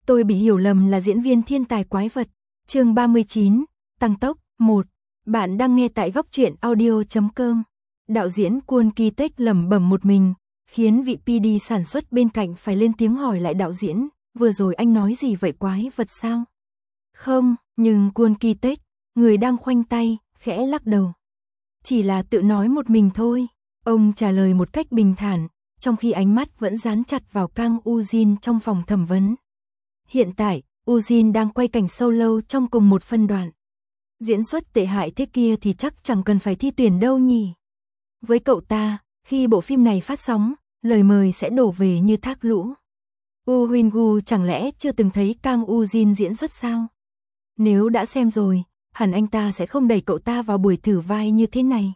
Tôi bị hiểu lầm là diễn viên thiên tài quái vật. Chương 39, tăng tốc 1. Bạn đang nghe tại góc truyện audio.com. Đạo diễn Kwon Ki-taek lẩm bẩm một mình, khiến vị PD sản xuất bên cạnh phải lên tiếng hỏi lại đạo diễn, vừa rồi anh nói gì vậy, quái vật sao? Không, nhưng Kwon Ki-taek, người đang khoanh tay, khẽ lắc đầu. Chỉ là tự nói một mình thôi. Ông trả lời một cách bình thản, trong khi ánh mắt vẫn dán chặt vào Kang Woo-jin trong phòng thẩm vấn. Hiện tại, Woo-jin đang quay cảnh solo trong cùng một phân đoạn. Diễn xuất tệ hại thế kia thì chắc chẳng cần phải thi tuyển đâu nhỉ. Với cậu ta, khi bộ phim này phát sóng, lời mời sẽ đổ về như thác lũ. Woo Hyun-gu chẳng lẽ chưa từng thấy Kang Woo-jin diễn xuất sao? Nếu đã xem rồi, hẳn anh ta sẽ không đẩy cậu ta vào buổi thử vai như thế này.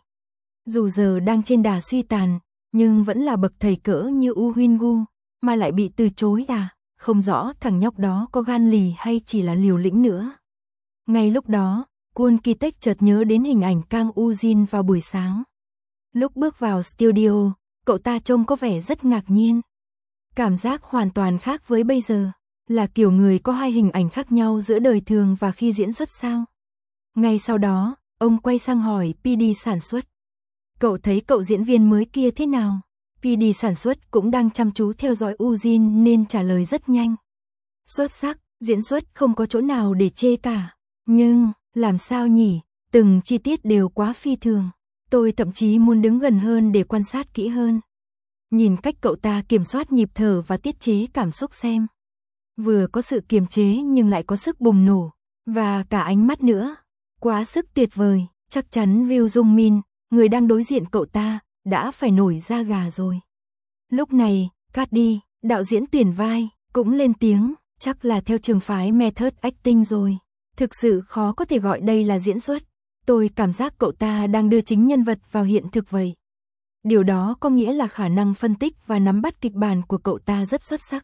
Dù giờ đang trên đà suy tàn, nhưng vẫn là bậc thầy cỡ như Woo Hyun-gu, mà lại bị từ chối à? Không rõ thằng nhóc đó có gan lì hay chỉ là liều lĩnh nữa. Ngay lúc đó, Kwon Ki-taek chợt nhớ đến hình ảnh Kang Woo-jin vào buổi sáng. Lúc bước vào studio, cậu ta trông có vẻ rất ngạc nhiên. Cảm giác hoàn toàn khác với bây giờ, là kiểu người có hai hình ảnh khác nhau giữa đời thường và khi diễn xuất sao? Ngay sau đó, ông quay sang hỏi PD sản xuất. Cậu thấy cậu diễn viên mới kia thế nào? PD sản xuất cũng đang chăm chú theo dõi Woo-jin nên trả lời rất nhanh. Xuất sắc, diễn xuất không có chỗ nào để chê cả. Nhưng, làm sao nhỉ, từng chi tiết đều quá phi thường. Tôi thậm chí muốn đứng gần hơn để quan sát kỹ hơn. Nhìn cách cậu ta kiểm soát nhịp thở và tiết chế cảm xúc xem. Vừa có sự kiềm chế nhưng lại có sức bùng nổ. Và cả ánh mắt nữa. Quá sức tuyệt vời, chắc chắn Ryu Jung Min, người đang đối diện cậu ta, đã phải nổi da gà rồi. Lúc này, cắt đi, đạo diễn tuyển vai, cũng lên tiếng, chắc là theo trường phái method acting rồi. Thực sự khó có thể gọi đây là diễn xuất. Tôi cảm giác cậu ta đang đưa chính nhân vật vào hiện thực vậy. Điều đó có nghĩa là khả năng phân tích và nắm bắt kịch bản của cậu ta rất xuất sắc.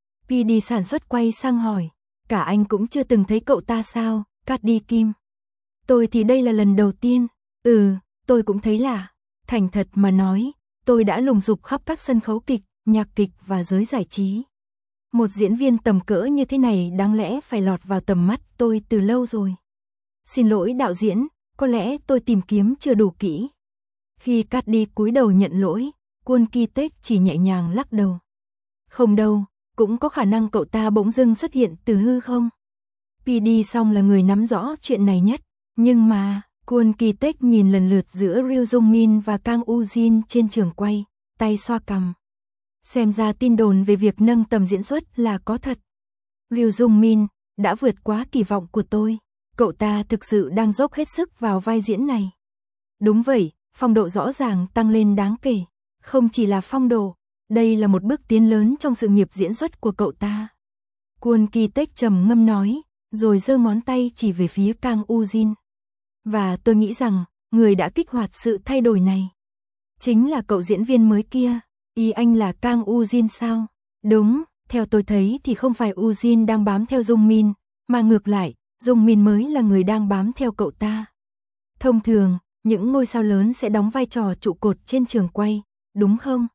PD sản xuất quay sang hỏi, cả anh cũng chưa từng thấy cậu ta sao, Cát Đi Kim? Tôi thì đây là lần đầu tiên. Tôi cũng thấy lạ. Thành thật mà nói, tôi đã lùng sục khắp các sân khấu kịch, nhạc kịch và giới giải trí. Một diễn viên tầm cỡ như thế này đáng lẽ phải lọt vào tầm mắt tôi từ lâu rồi. Xin lỗi đạo diễn, có lẽ tôi tìm kiếm chưa đủ kỹ. Khi Cát Đi cúi đầu nhận lỗi, Kwon Ki-taek chỉ nhẹ nhàng lắc đầu. Không đâu, cũng có khả năng cậu ta bỗng dưng xuất hiện từ hư không. PD Song là người nắm rõ chuyện này nhất, nhưng mà Kwon Ki-taek nhìn lần lượt giữa Ryu Jung Min và Kang Woo-jin trên trường quay, tay xoa cằm. Xem ra tin đồn về việc nâng tầm diễn xuất là có thật. Ryu Jung Min đã vượt quá kỳ vọng của tôi. Cậu ta thực sự đang dốc hết sức vào vai diễn này. Đúng vậy, phong độ rõ ràng tăng lên đáng kể. Không chỉ là phong độ, đây là một bước tiến lớn trong sự nghiệp diễn xuất của cậu ta. Kwon Ki-taek trầm ngâm nói, rồi giơ ngón tay chỉ về phía Kang Woo-jin. Và tôi nghĩ rằng, người đã kích hoạt sự thay đổi này chính là cậu diễn viên mới kia. Ý anh là Kang Woo-jin sao? Đúng, theo tôi thấy thì không phải Woo-jin đang bám theo Jung Min, mà ngược lại, Jung Min mới là người đang bám theo cậu ta. Thông thường, những ngôi sao lớn sẽ đóng vai trò trụ cột trên trường quay, đúng không?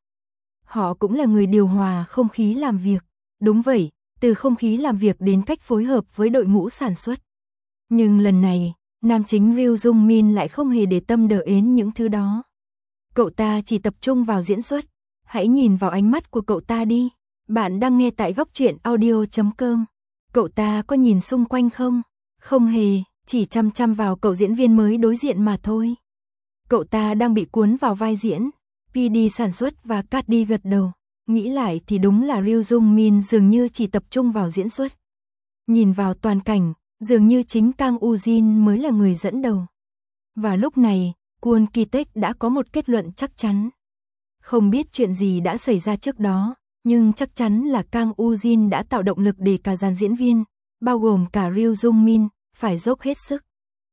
Họ cũng là người điều hòa không khí làm việc. Đúng vậy, từ không khí làm việc đến cách phối hợp với đội ngũ sản xuất. Nhưng lần này, nam chính Ryu Jung Min lại không hề để tâm đến những thứ đó. Cậu ta chỉ tập trung vào diễn xuất. Hãy nhìn vào ánh mắt của cậu ta đi. Bạn đang nghe tại góc truyện audio.com. Cậu ta có nhìn xung quanh không? Không hề, chỉ chăm chăm vào cậu diễn viên mới đối diện mà thôi. Cậu ta đang bị cuốn vào vai diễn. PD sản xuất và Cát Đi gật đầu. Nghĩ lại thì đúng là Ryu Jung Min dường như chỉ tập trung vào diễn xuất. Nhìn vào toàn cảnh, dường như chính Kang Woo-jin mới là người dẫn đầu. Và lúc này, Kwon Ki-taek đã có một kết luận chắc chắn. Không biết chuyện gì đã xảy ra trước đó, nhưng chắc chắn là Kang Woo-jin đã tạo động lực để cả dàn diễn viên, bao gồm cả Ryu Jung Min, phải dốc hết sức.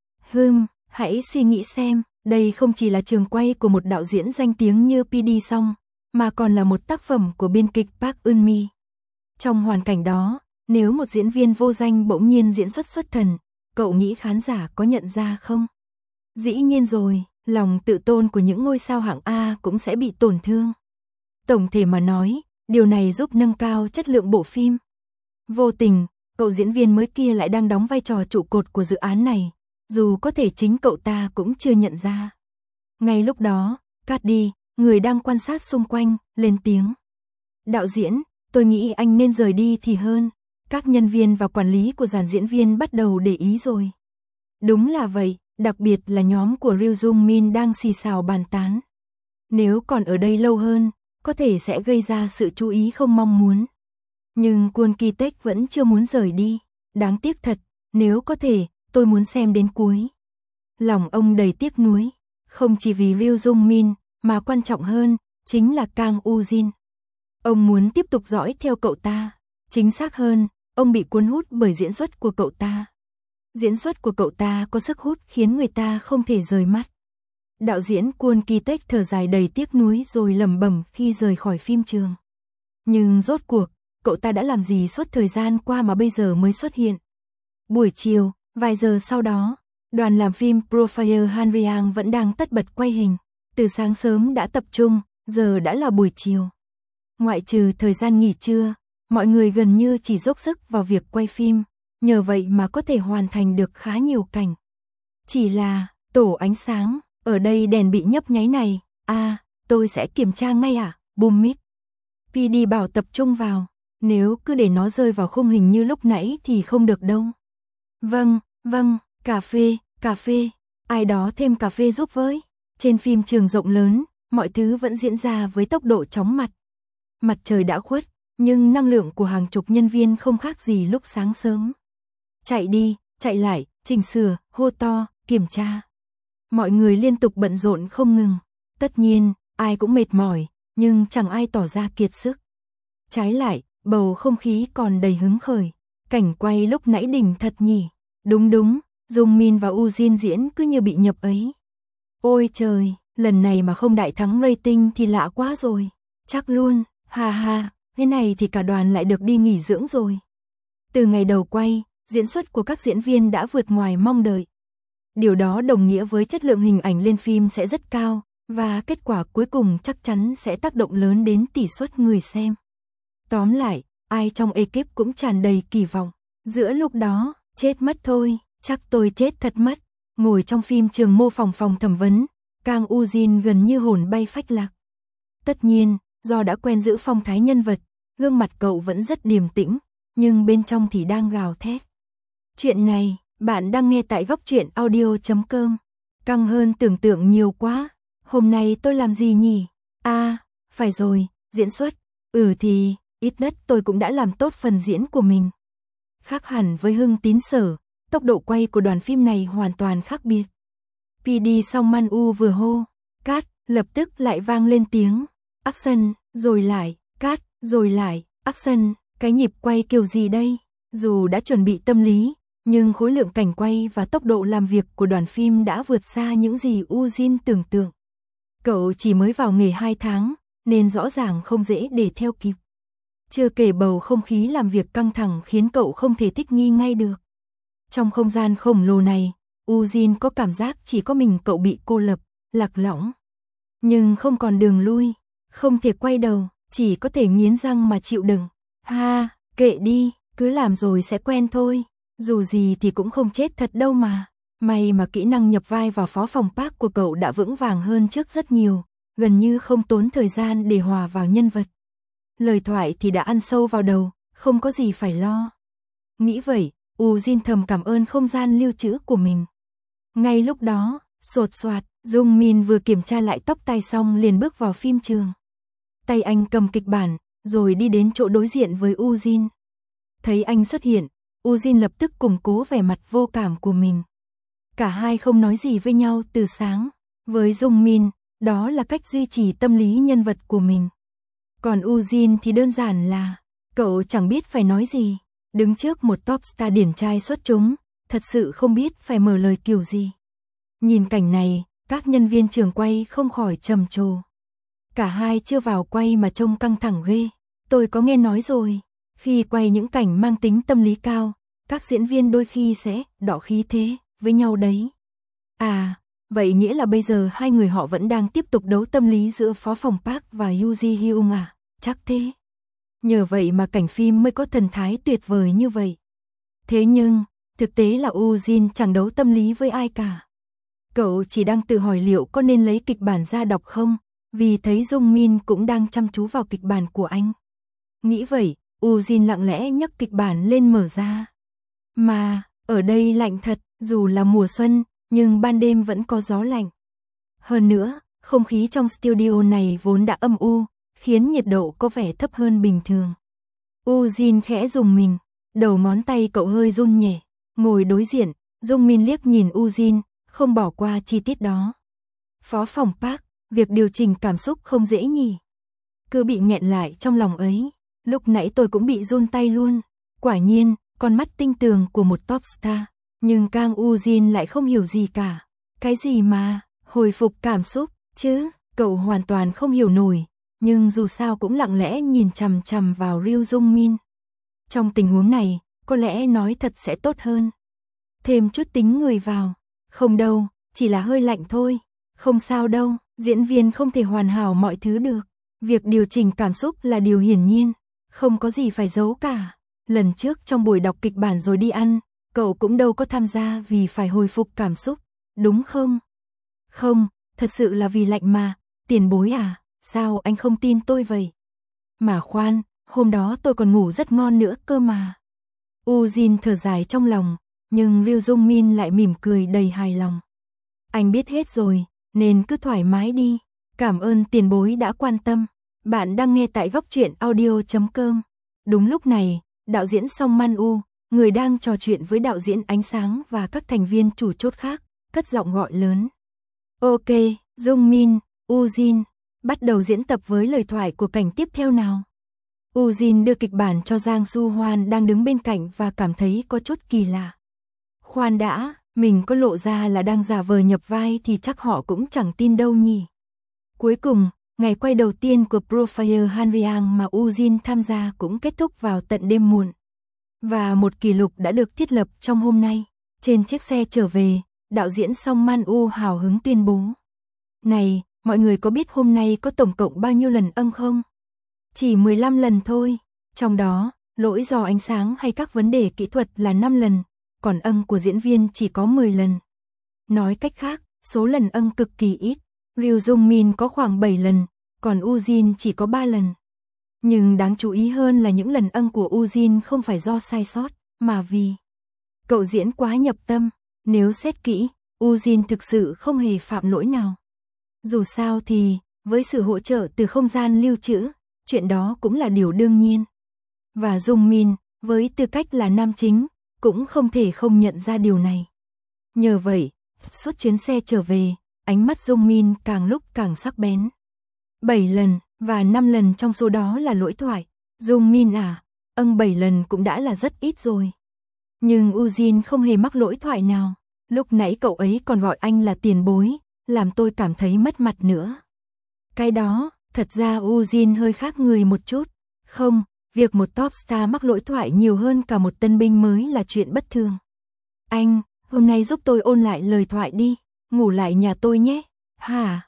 Hãy suy nghĩ xem, đây không chỉ là trường quay của một đạo diễn danh tiếng như PD Song, mà còn là một tác phẩm của biên kịch Park Eun-mi. Trong hoàn cảnh đó, nếu một diễn viên vô danh bỗng nhiên diễn xuất xuất thần, cậu nghĩ khán giả có nhận ra không? Dĩ nhiên rồi, lòng tự tôn của những ngôi sao hạng A cũng sẽ bị tổn thương. Tổng thể mà nói, điều này giúp nâng cao chất lượng bộ phim. Vô tình, cậu diễn viên mới kia lại đang đóng vai trò trụ cột của dự án này, dù có thể chính cậu ta cũng chưa nhận ra. Ngay lúc đó, Cardi, người đang quan sát xung quanh, lên tiếng. Đạo diễn, tôi nghĩ anh nên rời đi thì hơn. Các nhân viên và quản lý của dàn diễn viên bắt đầu để ý rồi. Đúng là vậy, đặc biệt là nhóm của Ryu Jung Min đang xì xào bàn tán. Nếu còn ở đây lâu hơn, có thể sẽ gây ra sự chú ý không mong muốn. Nhưng Kwon Ki-taek vẫn chưa muốn rời đi. Đáng tiếc thật, nếu có thể, tôi muốn xem đến cuối. Lòng ông đầy tiếc nuối, không chỉ vì Ryu Jung Min, mà quan trọng hơn, chính là Kang Woo-jin. Ông muốn tiếp tục dõi theo cậu ta. Chính xác hơn, ông bị cuốn hút bởi diễn xuất của cậu ta. Diễn xuất của cậu ta có sức hút khiến người ta không thể rời mắt. Đạo diễn Kwon Ki-taek thở dài đầy tiếc nuối rồi lẩm bẩm khi rời khỏi phim trường. Nhưng rốt cuộc, cậu ta đã làm gì suốt thời gian qua mà bây giờ mới xuất hiện? Buổi chiều, vài giờ sau đó, đoàn làm phim Profile Hanriang vẫn đang tất bật quay hình. Từ sáng sớm đã tập trung, giờ đã là buổi chiều. Ngoại trừ thời gian nghỉ trưa, mọi người gần như chỉ dốc sức vào việc quay phim, nhờ vậy mà có thể hoàn thành được khá nhiều cảnh. Chỉ là, tổ ánh sáng, ở đây đèn bị nhấp nháy này, tôi sẽ kiểm tra ngay ạ, boom mic. PD bảo tập trung vào, nếu cứ để nó rơi vào khung hình như lúc nãy thì không được đâu. Vâng, cà phê, ai đó thêm cà phê giúp với. Trên phim trường rộng lớn, mọi thứ vẫn diễn ra với tốc độ chóng mặt. Mặt trời đã khuất, nhưng năng lượng của hàng chục nhân viên không khác gì lúc sáng sớm. Chạy đi, chạy lại, chỉnh sửa, hô to, kiểm tra. Mọi người liên tục bận rộn không ngừng. Tất nhiên, ai cũng mệt mỏi, nhưng chẳng ai tỏ ra kiệt sức. Trái lại, bầu không khí còn đầy hứng khởi. Cảnh quay lúc nãy đỉnh thật nhỉ. Đúng, Jung Min và Woo-jin diễn cứ như bị nhập ấy. Ôi trời, lần này mà không đại thắng rating thì lạ quá rồi. Chắc luôn, ha, thế này thì cả đoàn lại được đi nghỉ dưỡng rồi. Từ ngày đầu quay, diễn xuất của các diễn viên đã vượt ngoài mong đợi. Điều đó đồng nghĩa với chất lượng hình ảnh lên phim sẽ rất cao, và kết quả cuối cùng chắc chắn sẽ tác động lớn đến tỷ suất người xem. Tóm lại, ai trong ekip cũng tràn đầy kỳ vọng. Giữa lúc đó, chết mất thôi, chắc tôi chết thật mất. Ngồi trong phim trường mô phỏng phòng thẩm vấn, Kang Woo-jin gần như hồn bay phách lạc. Tất nhiên, do đã quen giữ phong thái nhân vật, gương mặt cậu vẫn rất điềm tĩnh, nhưng bên trong thì đang gào thét. Chuyện này, bạn đang nghe tại góc truyện audio.com. Căng hơn tưởng tượng nhiều quá. Hôm nay tôi làm gì nhỉ? Phải rồi, diễn xuất. Thì, ít nhất tôi cũng đã làm tốt phần diễn của mình. Khác hẳn với Hưng Tín Sở, tốc độ quay của đoàn phim này hoàn toàn khác biệt. PD Song Man U vừa hô, cắt, lập tức lại vang lên tiếng. Action, rồi lại, cắt, rồi lại, action, cái nhịp quay kiểu gì đây? Dù đã chuẩn bị tâm lý, nhưng khối lượng cảnh quay và tốc độ làm việc của đoàn phim đã vượt xa những gì Woo-jin tưởng tượng. Cậu chỉ mới vào nghề 2 tháng, nên rõ ràng không dễ để theo kịp. Chưa kể bầu không khí làm việc căng thẳng khiến cậu không thể thích nghi ngay được. Trong không gian khổng lồ này, Woo-jin có cảm giác chỉ có mình cậu bị cô lập, lạc lõng. Nhưng không còn đường lui, không thể quay đầu, chỉ có thể nghiến răng mà chịu đựng. Kệ đi, cứ làm rồi sẽ quen thôi. Dù gì thì cũng không chết thật đâu mà. May mà kỹ năng nhập vai vào phó phòng Park của cậu đã vững vàng hơn trước rất nhiều, gần như không tốn thời gian để hòa vào nhân vật. Lời thoại thì đã ăn sâu vào đầu, không có gì phải lo. Nghĩ vậy, Woo-jin thầm cảm ơn không gian lưu trữ của mình. Ngay lúc đó, sột soạt, Jung Min vừa kiểm tra lại tóc tai xong liền bước vào phim trường. Tay anh cầm kịch bản, rồi đi đến chỗ đối diện với Woo-jin. Thấy anh xuất hiện, Woo-jin lập tức củng cố vẻ mặt vô cảm của mình. Cả hai không nói gì với nhau từ sáng. Với Jung Min, đó là cách duy trì tâm lý nhân vật của mình. Còn Woo-jin thì đơn giản là, cậu chẳng biết phải nói gì. Đứng trước một top star điển trai xuất chúng, thật sự không biết phải mở lời kiểu gì. Nhìn cảnh này, các nhân viên trường quay không khỏi trầm trồ. Cả hai chưa vào quay mà trông căng thẳng ghê. Tôi có nghe nói rồi, khi quay những cảnh mang tính tâm lý cao, các diễn viên đôi khi sẽ đọ khí thế với nhau đấy. Vậy nghĩa là bây giờ hai người họ vẫn đang tiếp tục đấu tâm lý giữa phó phòng Park và Yoo Ji Hyung à? Chắc thế. Nhờ vậy mà cảnh phim mới có thần thái tuyệt vời như vậy. Thế nhưng, thực tế là Ujin chẳng đấu tâm lý với ai cả. Cậu chỉ đang tự hỏi liệu có nên lấy kịch bản ra đọc không, vì thấy Dung Min cũng đang chăm chú vào kịch bản của anh. Nghĩ vậy, Ujin lặng lẽ nhấc kịch bản lên mở ra. Mà, ở đây lạnh thật, dù là mùa xuân, nhưng ban đêm vẫn có gió lạnh. Hơn nữa, không khí trong studio này vốn đã âm u, khiến nhiệt độ có vẻ thấp hơn bình thường. Ujin khẽ rùng mình, đầu ngón tay cậu hơi run nhẹ, ngồi đối diện, Dung Min liếc nhìn Ujin, không bỏ qua chi tiết đó. Phó phòng Park, việc điều chỉnh cảm xúc không dễ nhỉ. Cứ bị nghẹn lại trong lòng ấy, lúc nãy tôi cũng bị run tay luôn. Quả nhiên, con mắt tinh tường của một top star, nhưng Kang Ujin lại không hiểu gì cả. Cái gì mà, hồi phục cảm xúc, chứ, cậu hoàn toàn không hiểu nổi, nhưng dù sao cũng lặng lẽ nhìn chằm chằm vào Ryu Dung Min. Trong tình huống này, có lẽ nói thật sẽ tốt hơn. Thêm chút tính người vào, không đâu, chỉ là hơi lạnh thôi, không sao đâu, diễn viên không thể hoàn hảo mọi thứ được. Việc điều chỉnh cảm xúc là điều hiển nhiên, không có gì phải giấu cả. Lần trước trong buổi đọc kịch bản rồi đi ăn, cậu cũng đâu có tham gia vì phải hồi phục cảm xúc, đúng không? Không, thật sự là vì lạnh mà, tiền bối à, sao anh không tin tôi vậy? Mà khoan, hôm đó tôi còn ngủ rất ngon nữa cơ mà. Ujin thở dài trong lòng, nhưng Ryu Dung Min lại mỉm cười đầy hài lòng. Anh biết hết rồi, nên cứ thoải mái đi. Cảm ơn tiền bối đã quan tâm. Bạn đang nghe tại góc truyện audio.com. Đúng lúc này, đạo diễn Song Man U, người đang trò chuyện với đạo diễn Ánh Sáng và các thành viên chủ chốt khác, cất giọng gọi lớn. Ok, Dung Min, Ujin, bắt đầu diễn tập với lời thoại của cảnh tiếp theo nào. Ujin đưa kịch bản cho Giang Su Hoan đang đứng bên cạnh và cảm thấy có chút kỳ lạ. Khoan đã, mình có lộ ra là đang giả vờ nhập vai thì chắc họ cũng chẳng tin đâu nhỉ. Cuối cùng, ngày quay đầu tiên của Profile Hanriang mà Ujin tham gia cũng kết thúc vào tận đêm muộn. Và một kỷ lục đã được thiết lập trong hôm nay. Trên chiếc xe trở về, đạo diễn Song Man U hào hứng tuyên bố. Này, mọi người có biết hôm nay có tổng cộng bao nhiêu lần âm không? Chỉ 15 lần thôi. Trong đó, lỗi do ánh sáng hay các vấn đề kỹ thuật là 5 lần, còn âm của diễn viên chỉ có 10 lần. Nói cách khác, số lần âm cực kỳ ít. Ryu Dung Min có khoảng 7 lần, còn Ujin chỉ có 3 lần. Nhưng đáng chú ý hơn là những lần âm của Ujin không phải do sai sót, mà vì cậu diễn quá nhập tâm. Nếu xét kỹ, Ujin thực sự không hề phạm lỗi nào. Dù sao thì, với sự hỗ trợ từ không gian lưu trữ, chuyện đó cũng là điều đương nhiên. Và Dung Min, với tư cách là nam chính, cũng không thể không nhận ra điều này. Nhờ vậy, suốt chuyến xe trở về, ánh mắt Dung Min càng lúc càng sắc bén. 7 lần, và 5 lần trong số đó là lỗi thoại. Dung Min à, 7 lần cũng đã là rất ít rồi. Nhưng Ujin không hề mắc lỗi thoại nào. Lúc nãy cậu ấy còn gọi anh là tiền bối, làm tôi cảm thấy mất mặt nữa. Cái đó, thật ra Ujin hơi khác người một chút. Không, việc một top star mắc lỗi thoại nhiều hơn cả một tân binh mới là chuyện bất thường. Anh, hôm nay giúp tôi ôn lại lời thoại đi, ngủ lại nhà tôi nhé. Hả,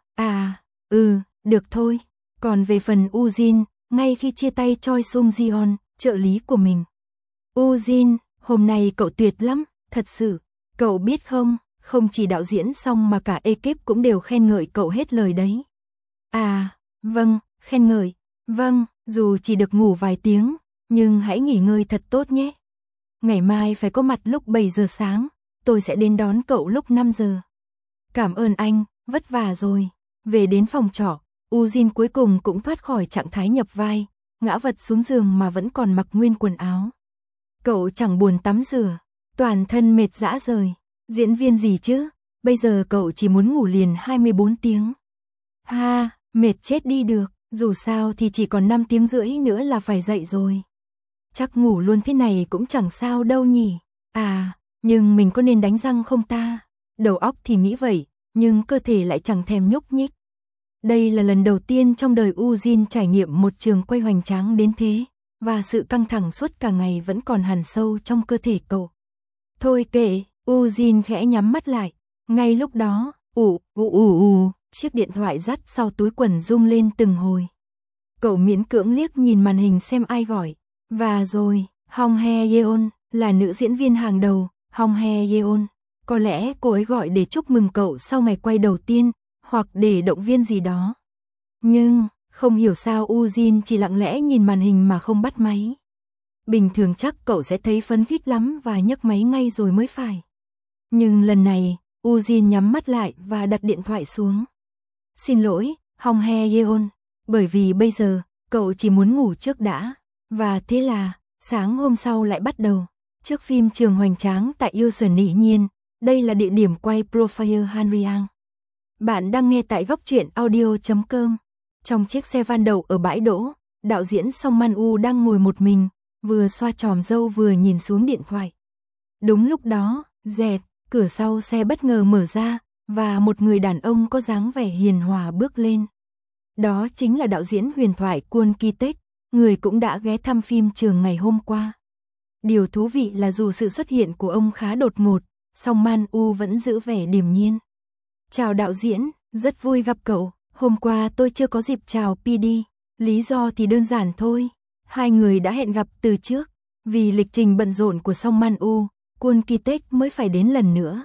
được thôi. Còn về phần Ujin, ngay khi chia tay Choi Sung Jeon, trợ lý của mình. Ujin, hôm nay cậu tuyệt lắm, thật sự. Cậu biết không, không chỉ đạo diễn Song mà cả ekip cũng đều khen ngợi cậu hết lời đấy. À, vâng, khen ngợi. Vâng, dù chỉ được ngủ vài tiếng, nhưng hãy nghỉ ngơi thật tốt nhé. Ngày mai phải có mặt lúc 7 giờ sáng, tôi sẽ đến đón cậu lúc 5 giờ. Cảm ơn anh, vất vả rồi. Về đến phòng trọ, Ujin cuối cùng cũng thoát khỏi trạng thái nhập vai, ngã vật xuống giường mà vẫn còn mặc nguyên quần áo. Cậu chẳng buồn tắm rửa, toàn thân mệt rã rời. Diễn viên gì chứ, bây giờ cậu chỉ muốn ngủ liền 24 tiếng. Ha, mệt chết đi được, dù sao thì chỉ còn 5 tiếng rưỡi nữa là phải dậy rồi. Chắc ngủ luôn thế này cũng chẳng sao đâu nhỉ. À, nhưng mình có nên đánh răng không ta? Đầu óc thì nghĩ vậy, nhưng cơ thể lại chẳng thèm nhúc nhích. Đây là lần đầu tiên trong đời Ujin trải nghiệm một trường quay hoành tráng đến thế, và sự căng thẳng suốt cả ngày vẫn còn hằn sâu trong cơ thể cậu. Thôi kệ, Ujin khẽ nhắm mắt lại. Ngay lúc đó, chiếc điện thoại dắt sau túi quần rung lên từng hồi. Cậu miễn cưỡng liếc nhìn màn hình xem ai gọi. Và rồi, Hong Hye Yeon, là nữ diễn viên hàng đầu, Hong Hye Yeon. Có lẽ cô ấy gọi để chúc mừng cậu sau ngày quay đầu tiên, hoặc để động viên gì đó. Nhưng, không hiểu sao Ujin chỉ lặng lẽ nhìn màn hình mà không bắt máy. Bình thường chắc cậu sẽ thấy phấn khích lắm và nhấc máy ngay rồi mới phải. Nhưng lần này, Ujin nhắm mắt lại và đặt điện thoại xuống. Xin lỗi, Hong Hye Yeon, bởi vì bây giờ, cậu chỉ muốn ngủ trước đã. Và thế là, sáng hôm sau lại bắt đầu. Trước phim Trường Hoành Tráng tại Ilsan Ỷ Nhiên, đây là địa điểm quay Profile Hanriang. Bạn đang nghe tại góc truyện audio.com. Trong chiếc xe van đậu ở bãi đỗ, đạo diễn Song Man-woo đang ngồi một mình, vừa xoa chòm râu vừa nhìn xuống điện thoại. Đúng lúc đó, dẹt, cửa sau xe bất ngờ mở ra, và một người đàn ông có dáng vẻ hiền hòa bước lên. Đó chính là đạo diễn huyền thoại Kwon Ki-taek, người cũng đã ghé thăm phim trường ngày hôm qua. Điều thú vị là dù sự xuất hiện của ông khá đột ngột, song Man-woo vẫn giữ vẻ điềm nhiên. Chào đạo diễn, rất vui gặp cậu, hôm qua tôi chưa có dịp chào PD, lý do thì đơn giản thôi. Hai người đã hẹn gặp từ trước, vì lịch trình bận rộn của Song Man-woo, Kwon Ki-taek mới phải đến lần nữa.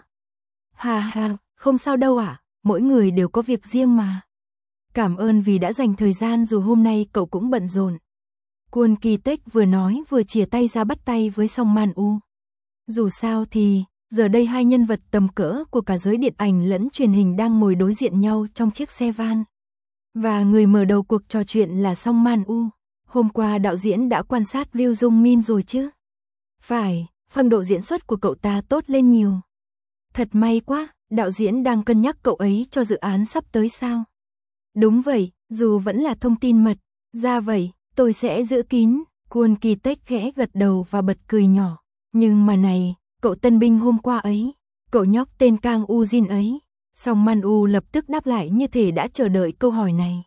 Ha ha, không sao đâu ạ, mỗi người đều có việc riêng mà. Cảm ơn vì đã dành thời gian dù hôm nay cậu cũng bận rộn. Kwon Ki-taek vừa nói vừa chìa tay ra bắt tay với Song Man-woo. Dù sao thì, giờ đây hai nhân vật tầm cỡ của cả giới điện ảnh lẫn truyền hình đang ngồi đối diện nhau trong chiếc xe van. Và người mở đầu cuộc trò chuyện là Song Man-woo. Hôm qua đạo diễn đã quan sát Ryu Jung Min rồi chứ? Phải, phong độ diễn xuất của cậu ta tốt lên nhiều. Thật may quá, đạo diễn đang cân nhắc cậu ấy cho dự án sắp tới sao? Đúng vậy, dù vẫn là thông tin mật, ra vậy, tôi sẽ giữ kín. Kwon Ki-taek khẽ gật đầu và bật cười nhỏ. Nhưng mà này, cậu tân binh hôm qua ấy, cậu nhóc tên Kang Ujin ấy. Song Man-woo lập tức đáp lại như thể đã chờ đợi câu hỏi này.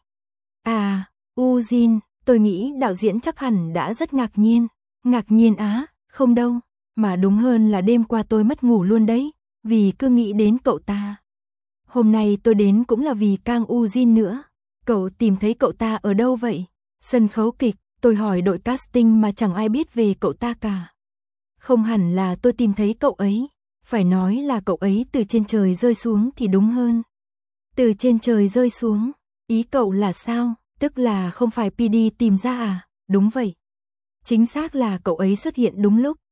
À, Ujin, tôi nghĩ đạo diễn chắc hẳn đã rất ngạc nhiên. Ngạc nhiên á, không đâu, mà đúng hơn là đêm qua tôi mất ngủ luôn đấy, vì cứ nghĩ đến cậu ta. Hôm nay tôi đến cũng là vì Kang Ujin nữa. Cậu tìm thấy cậu ta ở đâu vậy? Sân khấu kịch, tôi hỏi đội casting mà chẳng ai biết về cậu ta cả. Không hẳn là tôi tìm thấy cậu ấy, phải nói là cậu ấy từ trên trời rơi xuống thì đúng hơn. Từ trên trời rơi xuống, ý cậu là sao? Tức là không phải PD tìm ra à? Đúng vậy. Chính xác là cậu ấy xuất hiện đúng lúc.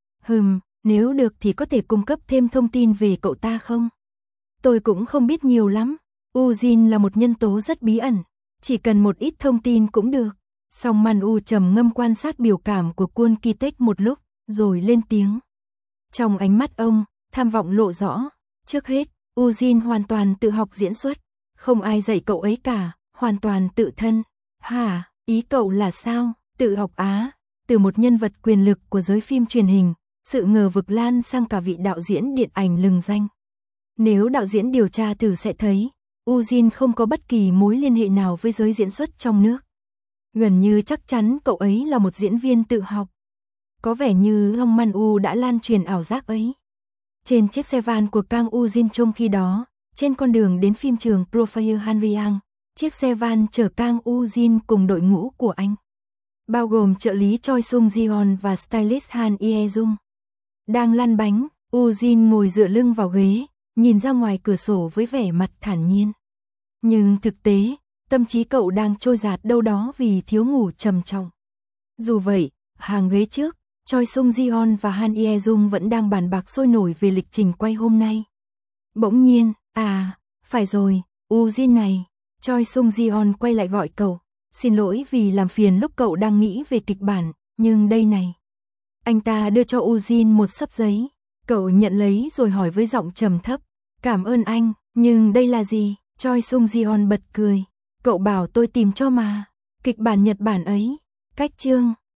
Nếu được thì có thể cung cấp thêm thông tin về cậu ta không? Tôi cũng không biết nhiều lắm. Ujin là một nhân tố rất bí ẩn, chỉ cần một ít thông tin cũng được. Song Man-woo trầm ngâm quan sát biểu cảm của Kwon Ki-taek một lúc, rồi lên tiếng. Trong ánh mắt ông, tham vọng lộ rõ. Trước hết, Ujin hoàn toàn tự học diễn xuất, không ai dạy cậu ấy cả, hoàn toàn tự thân. Hả, ý cậu là sao? Tự học á? Từ một nhân vật quyền lực của giới phim truyền hình, sự ngờ vực lan sang cả vị đạo diễn điện ảnh lừng danh. Nếu đạo diễn điều tra thử sẽ thấy, Ujin không có bất kỳ mối liên hệ nào với giới diễn xuất trong nước. Gần như chắc chắn cậu ấy là một diễn viên tự học. Có vẻ như Song Man-woo đã lan truyền ảo giác ấy. Trên chiếc xe van của Kang Ujin trong khi đó, trên con đường đến phim trường Profile Hanriang, chiếc xe van chở Kang Ujin cùng đội ngũ của anh, bao gồm trợ lý Choi Sung Ji-hon và stylist Han Ye-jung. Đang lăn bánh, Ujin ngồi dựa lưng vào ghế, nhìn ra ngoài cửa sổ với vẻ mặt thản nhiên. Nhưng thực tế, tâm trí cậu đang trôi dạt đâu đó vì thiếu ngủ trầm trọng. Dù vậy, hàng ghế trước, Choi Sung Ji-hon và Han Ye-jung vẫn đang bàn bạc sôi nổi về lịch trình quay hôm nay. Bỗng nhiên, phải rồi, Ujin này, Choi Sung Ji-hon quay lại gọi cậu. Xin lỗi vì làm phiền lúc cậu đang nghĩ về kịch bản, nhưng đây này. Anh ta đưa cho Ujin một xấp giấy. Cậu nhận lấy rồi hỏi với giọng trầm thấp. Cảm ơn anh, nhưng đây là gì? Choi Sung Ji-hon bật cười. Cậu bảo tôi tìm cho mà. Kịch bản Nhật Bản ấy. Cách chương.